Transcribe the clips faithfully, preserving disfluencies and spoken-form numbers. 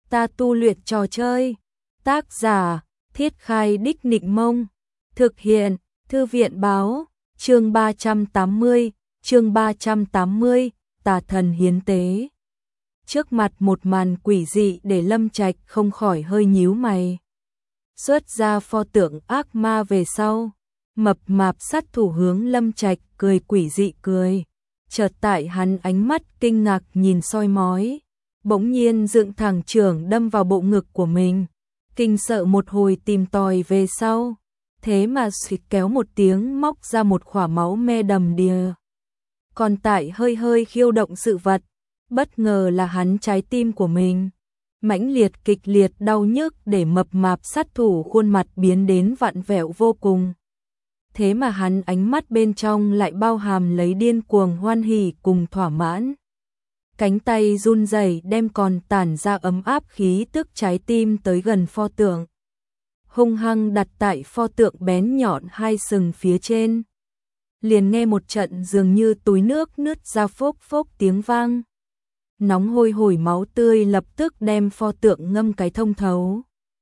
Ta tu luyện trò chơi. Tác giả: Thiết Khai Đích Nịnh Mông. Thực hiện: Thư viện báo. Chương ba trăm tám mươi, chương ba trăm tám mươi, Tà thần hiến tế. Trước mặt một màn quỷ dị để Lâm Trạch không khỏi hơi nhíu mày. Xuất ra pho tượng ác ma về sau, mập mạp sát thủ hướng Lâm Trạch cười quỷ dị cười. Chợt tại hắn ánh mắt kinh ngạc nhìn soi mói, bỗng nhiên dựng thẳng chưởng đâm vào bộ ngực của mình. Kinh sợ một hồi tìm tòi về sau, thế mà suýt kéo một tiếng móc ra một khỏa máu me đầm đìa. Còn tại hơi hơi khiêu động sự vật, bất ngờ là hắn trái tim của mình. Mãnh liệt kịch liệt đau nhức để mập mạp sát thủ khuôn mặt biến đến vặn vẹo vô cùng. Thế mà hắn ánh mắt bên trong lại bao hàm lấy điên cuồng hoan hỉ cùng thỏa mãn. Cánh tay run rẩy đem còn tản ra ấm áp khí tức trái tim tới gần pho tượng. Hung hăng đặt tại pho tượng bén nhọn hai sừng phía trên. Liền nghe một trận dường như túi nước nứt ra phốc phốc tiếng vang. Nóng hôi hổi máu tươi lập tức đem pho tượng ngâm cái thông thấu.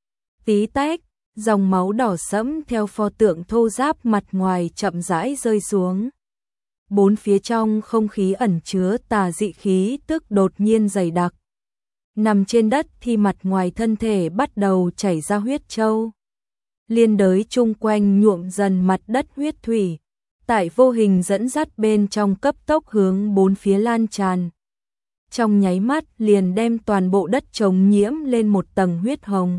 Tí tách, dòng máu đỏ sẫm theo pho tượng thô ráp mặt ngoài chậm rãi rơi xuống. Bốn phía trong không khí ẩn chứa tà dị khí tức đột nhiên dày đặc. Nằm trên đất thì mặt ngoài thân thể bắt đầu chảy ra huyết trâu. Liên đới chung quanh nhuộm dần mặt đất huyết thủy, tại vô hình dẫn dắt bên trong cấp tốc hướng bốn phía lan tràn. Trong nháy mắt liền đem toàn bộ đất trống nhiễm lên một tầng huyết hồng.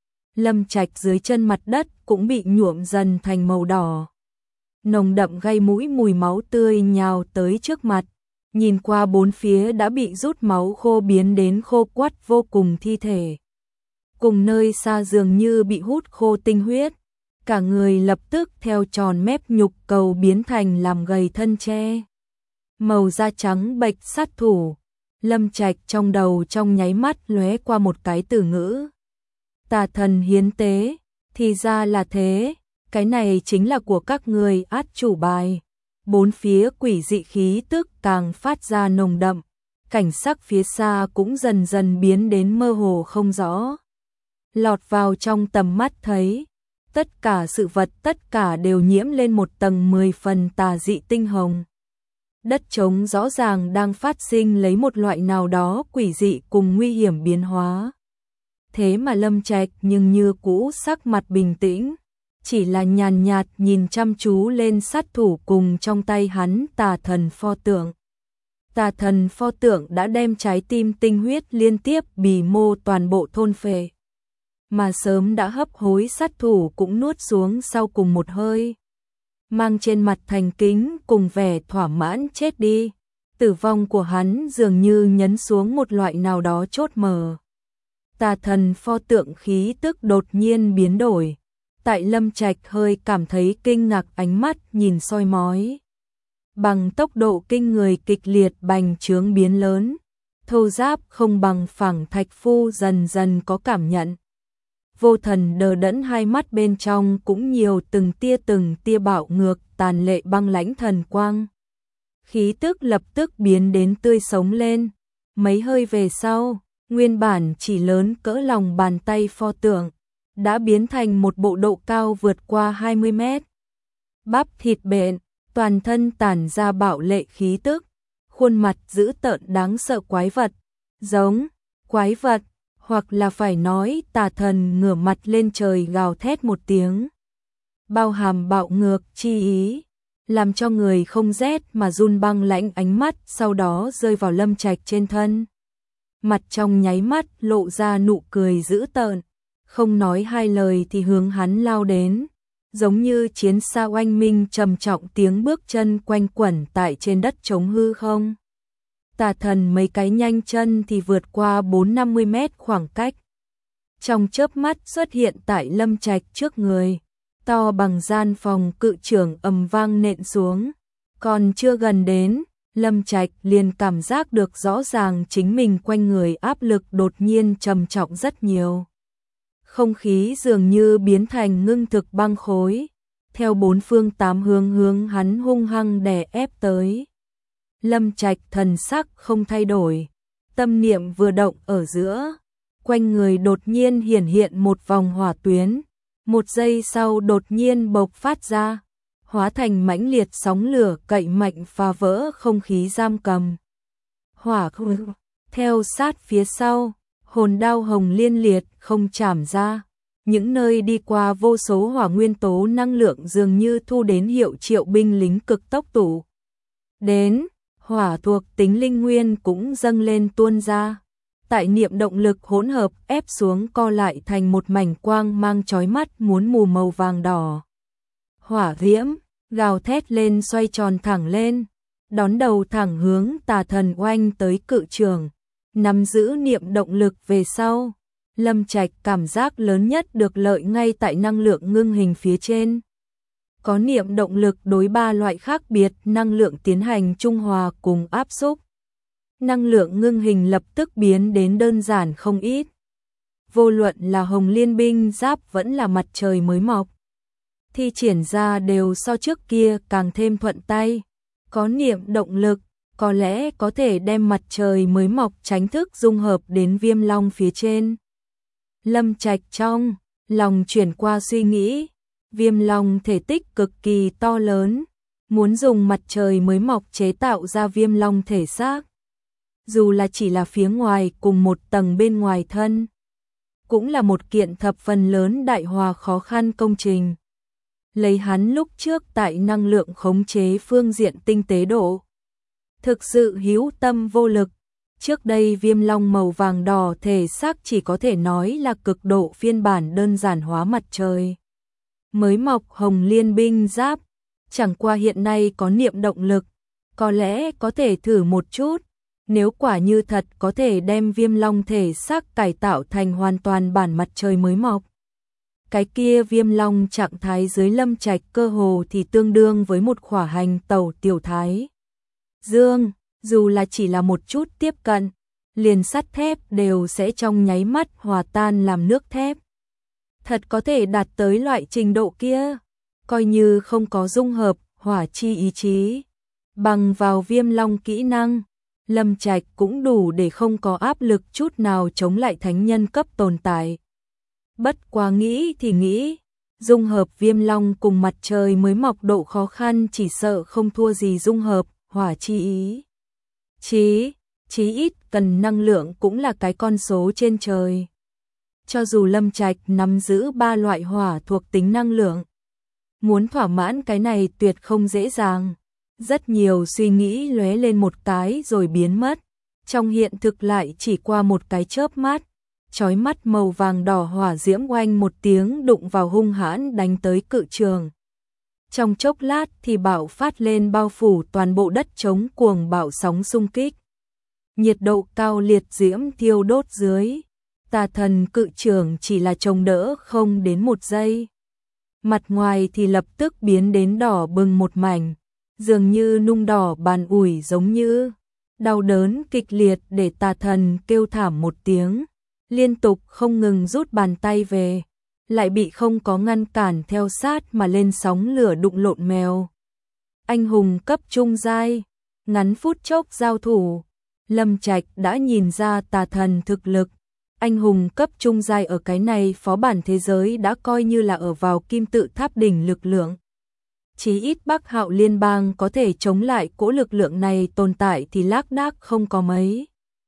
Lâm Trạch dưới chân mặt đất cũng bị nhuộm dần thành màu đỏ. Nồng đậm gây mũi mùi máu tươi nhào tới trước mặt, nhìn qua bốn phía đã bị rút máu khô biến đến khô quắt vô cùng thi thể. Cùng nơi xa dường như bị hút khô tinh huyết, cả người lập tức theo tròn mép nhục cầu biến thành làm gầy thân tre. Màu da trắng bệch sát thủ, Lâm Trạch trong đầu trong nháy mắt lóe qua một cái từ ngữ. Tà thần hiến tế, thì ra là thế, cái này chính là của các người át chủ bài. Bốn phía quỷ dị khí tức càng phát ra nồng đậm, cảnh sắc phía xa cũng dần dần biến đến mơ hồ không rõ. Lọt vào trong tầm mắt thấy, tất cả sự vật tất cả đều nhiễm lên một tầng mười phần tà dị tinh hồng. Đất trống rõ ràng đang phát sinh lấy một loại nào đó quỷ dị cùng nguy hiểm biến hóa. Thế mà Lâm Trạch nhưng như cũ sắc mặt bình tĩnh, chỉ là nhàn nhạt nhìn chăm chú lên sát thủ cùng trong tay hắn tà thần pho tượng. Tà thần pho tượng đã đem trái tim tinh huyết liên tiếp bì mô toàn bộ thôn phệ. Mà sớm đã hấp hối sát thủ cũng nuốt xuống sau cùng một hơi. Mang trên mặt thành kính cùng vẻ thỏa mãn chết đi. Tử vong của hắn dường như nhấn xuống một loại nào đó chốt mở. Tà thần pho tượng khí tức đột nhiên biến đổi. Tại Lâm Trạch hơi cảm thấy kinh ngạc ánh mắt nhìn soi mói. Bằng tốc độ kinh người kịch liệt bành trướng biến lớn. Thô giáp không bằng phẳng thạch phu dần dần có cảm nhận. Vô thần đờ đẫn hai mắt bên trong cũng nhiều từng tia từng tia bạo ngược tàn lệ băng lãnh thần quang. Khí tức lập tức biến đến tươi sống lên. Mấy hơi về sau, nguyên bản chỉ lớn cỡ lòng bàn tay pho tượng, đã biến thành một bộ độ cao vượt qua hai mươi mét. Bắp thịt bện, toàn thân tản ra bạo lệ khí tức, khuôn mặt dữ tợn đáng sợ quái vật, giống quái vật. Hoặc là phải nói tà thần ngửa mặt lên trời gào thét một tiếng. Bao hàm bạo ngược chi ý, làm cho người không rét mà run băng lãnh ánh mắt sau đó rơi vào Lâm Trạch trên thân. Mặt trong nháy mắt lộ ra nụ cười dữ tợn, không nói hai lời thì hướng hắn lao đến. Giống như chiến xa oanh minh trầm trọng tiếng bước chân quanh quẩn tại trên đất trống hư không. Tà thần mấy cái nhanh chân thì vượt qua bốn năm mươi mét khoảng cách. Trong chớp mắt xuất hiện tại Lâm Trạch trước người, to bằng gian phòng cự trưởng ầm vang nện xuống. Còn chưa gần đến, Lâm Trạch liền cảm giác được rõ ràng chính mình quanh người áp lực đột nhiên trầm trọng rất nhiều. Không khí dường như biến thành ngưng thực băng khối, theo bốn phương tám hướng hướng hắn hung hăng đè ép tới. Lâm Trạch thần sắc không thay đổi, tâm niệm vừa động ở giữa, quanh người đột nhiên hiển hiện một vòng hỏa tuyến, một giây sau đột nhiên bộc phát ra, hóa thành mãnh liệt sóng lửa cậy mạnh phá vỡ không khí giam cầm. Hỏa theo sát phía sau, hồn đao hồng liên liệt không chảm ra, những nơi đi qua vô số hỏa nguyên tố năng lượng dường như thu đến hiệu triệu binh lính cực tốc tụ. Đến, hỏa thuộc tính linh nguyên cũng dâng lên tuôn ra. Tại niệm động lực hỗn hợp ép xuống co lại thành một mảnh quang mang chói mắt muốn mù màu vàng đỏ. Hỏa diễm, gào thét lên xoay tròn thẳng lên, đón đầu thẳng hướng tà thần oanh tới cự trường. Nắm giữ niệm động lực về sau, Lâm Trạch cảm giác lớn nhất được lợi ngay tại năng lượng ngưng hình phía trên. Có niệm động lực đối ba loại khác biệt năng lượng tiến hành trung hòa cùng áp xúc. Năng lượng ngưng hình lập tức biến đến đơn giản không ít. Vô luận là hồng liên binh giáp vẫn là mặt trời mới mọc, thi triển ra đều so trước kia càng thêm thuận tay. Có niệm động lực, có lẽ có thể đem mặt trời mới mọc tránh thức dung hợp đến viêm long phía trên. Lâm Trạch trong lòng chuyển qua suy nghĩ, viêm long thể tích cực kỳ to lớn, muốn dùng mặt trời mới mọc chế tạo ra viêm long thể xác. Dù là chỉ là phía ngoài cùng một tầng bên ngoài thân, cũng là một kiện thập phần lớn đại hòa khó khăn công trình. Lấy hắn lúc trước tại năng lượng khống chế phương diện tinh tế độ, thực sự hữu tâm vô lực. Trước đây viêm long màu vàng đỏ thể xác chỉ có thể nói là cực độ phiên bản đơn giản hóa mặt trời mới mọc hồng liên binh giáp, chẳng qua hiện nay có niệm động lực, có lẽ có thể thử một chút. Nếu quả như thật có thể đem viêm long thể xác cải tạo thành hoàn toàn bản mặt trời mới mọc, cái kia viêm long trạng thái dưới Lâm Trạch cơ hồ thì tương đương với một khỏa hành tẩu tiểu thái dương, dù là chỉ là một chút tiếp cận, liền sắt thép đều sẽ trong nháy mắt hòa tan làm nước thép. Thật có thể đạt tới loại trình độ kia, coi như không có dung hợp hỏa chi ý chí, bằng vào viêm long kỹ năng, Lâm Trạch cũng đủ để không có áp lực chút nào chống lại thánh nhân cấp tồn tại. Bất quá nghĩ thì nghĩ, dung hợp viêm long cùng mặt trời mới mọc độ khó khăn chỉ sợ không thua gì dung hợp hỏa chi ý chí, chí ít cần năng lượng cũng là cái con số trên trời. Cho dù Lâm Trạch nắm giữ ba loại hỏa thuộc tính năng lượng, muốn thỏa mãn cái này tuyệt không dễ dàng. Rất nhiều suy nghĩ lóe lên một cái rồi biến mất, trong hiện thực lại chỉ qua một cái chớp mắt, chói mắt màu vàng đỏ hỏa diễm oanh một tiếng đụng vào hung hãn đánh tới cự trường. Trong chốc lát thì bạo phát lên bao phủ toàn bộ đất trống cuồng bạo sóng xung kích. Nhiệt độ cao liệt diễm thiêu đốt dưới, tà thần cự trường chỉ là chống đỡ không đến một giây. Mặt ngoài thì lập tức biến đến đỏ bừng một mảnh, dường như nung đỏ bàn ủi giống như. Đau đớn kịch liệt để tà thần kêu thảm một tiếng, liên tục không ngừng rút bàn tay về, lại bị không có ngăn cản theo sát mà lên sóng lửa đụng lộn mèo. Anh hùng cấp trung giai, ngắn phút chốc giao thủ, Lâm Trạch đã nhìn ra tà thần thực lực. Anh hùng cấp trung giai ở cái này phó bản thế giới đã coi như là ở vào kim tự tháp đỉnh lực lượng. Chí ít Bắc Hạo liên bang có thể chống lại cỗ lực lượng này tồn tại thì lác đác không có mấy.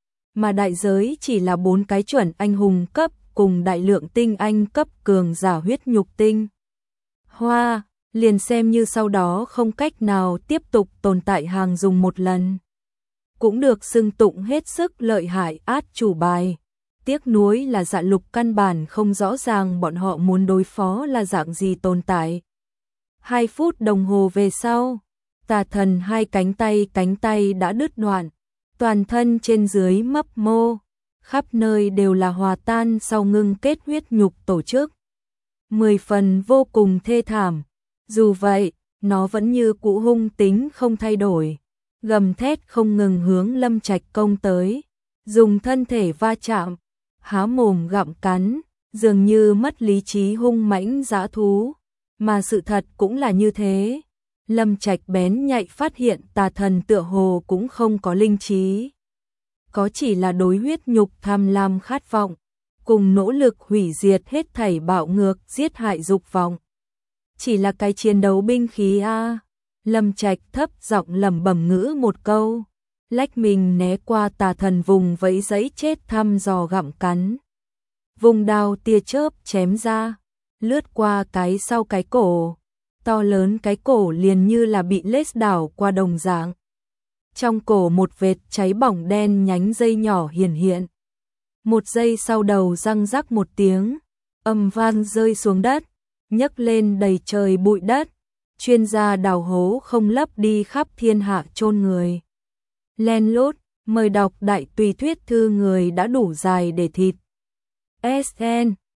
Mà đại giới chỉ là bốn cái chuẩn anh hùng cấp cùng đại lượng tinh anh cấp cường giả huyết nhục tinh. Hoa, liền xem như sau đó không cách nào tiếp tục tồn tại hàng dùng một lần. Cũng được xưng tụng hết sức lợi hại át chủ bài. Tiếc nuối là Dạ Lục căn bản không rõ ràng bọn họ muốn đối phó là dạng gì tồn tại. Hai phút đồng hồ về sau, tà thần hai cánh tay cánh tay đã đứt đoạn, toàn thân trên dưới mấp mô, khắp nơi đều là hòa tan sau ngưng kết huyết nhục tổ chức. Mười phần vô cùng thê thảm, dù vậy, nó vẫn như cũ hung tính không thay đổi, gầm thét không ngừng hướng Lâm Trạch công tới, dùng thân thể va chạm, há mồm gặm cắn, dường như mất lý trí hung mãnh dã thú. Mà sự thật cũng là như thế. Lâm Trạch bén nhạy phát hiện tà thần tựa hồ cũng không có linh trí. Có chỉ là đối huyết nhục tham lam khát vọng. cùng nỗ lực hủy diệt hết thảy bạo ngược, giết hại dục vọng. Chỉ là cái chiến đấu binh khí a. Lâm Trạch thấp giọng lẩm bẩm ngữ một câu, lách mình né qua tà thần vùng vẫy giấy chết thăm dò gặm cắn. Vùng đao tia chớp chém ra, lướt qua cái sau cái cổ, to lớn cái cổ liền như là bị lết đảo qua đồng dạng. Trong cổ một vệt cháy bỏng đen nhánh dây nhỏ hiển hiện. Một giây sau đầu răng rắc một tiếng, âm vang rơi xuống đất, nhấc lên đầy trời bụi đất. Chuyên gia đào hố không lấp đi khắp thiên hạ chôn người. Len lút, mời đọc đại tùy thuyết thư người đã đủ dài để thịt. ét en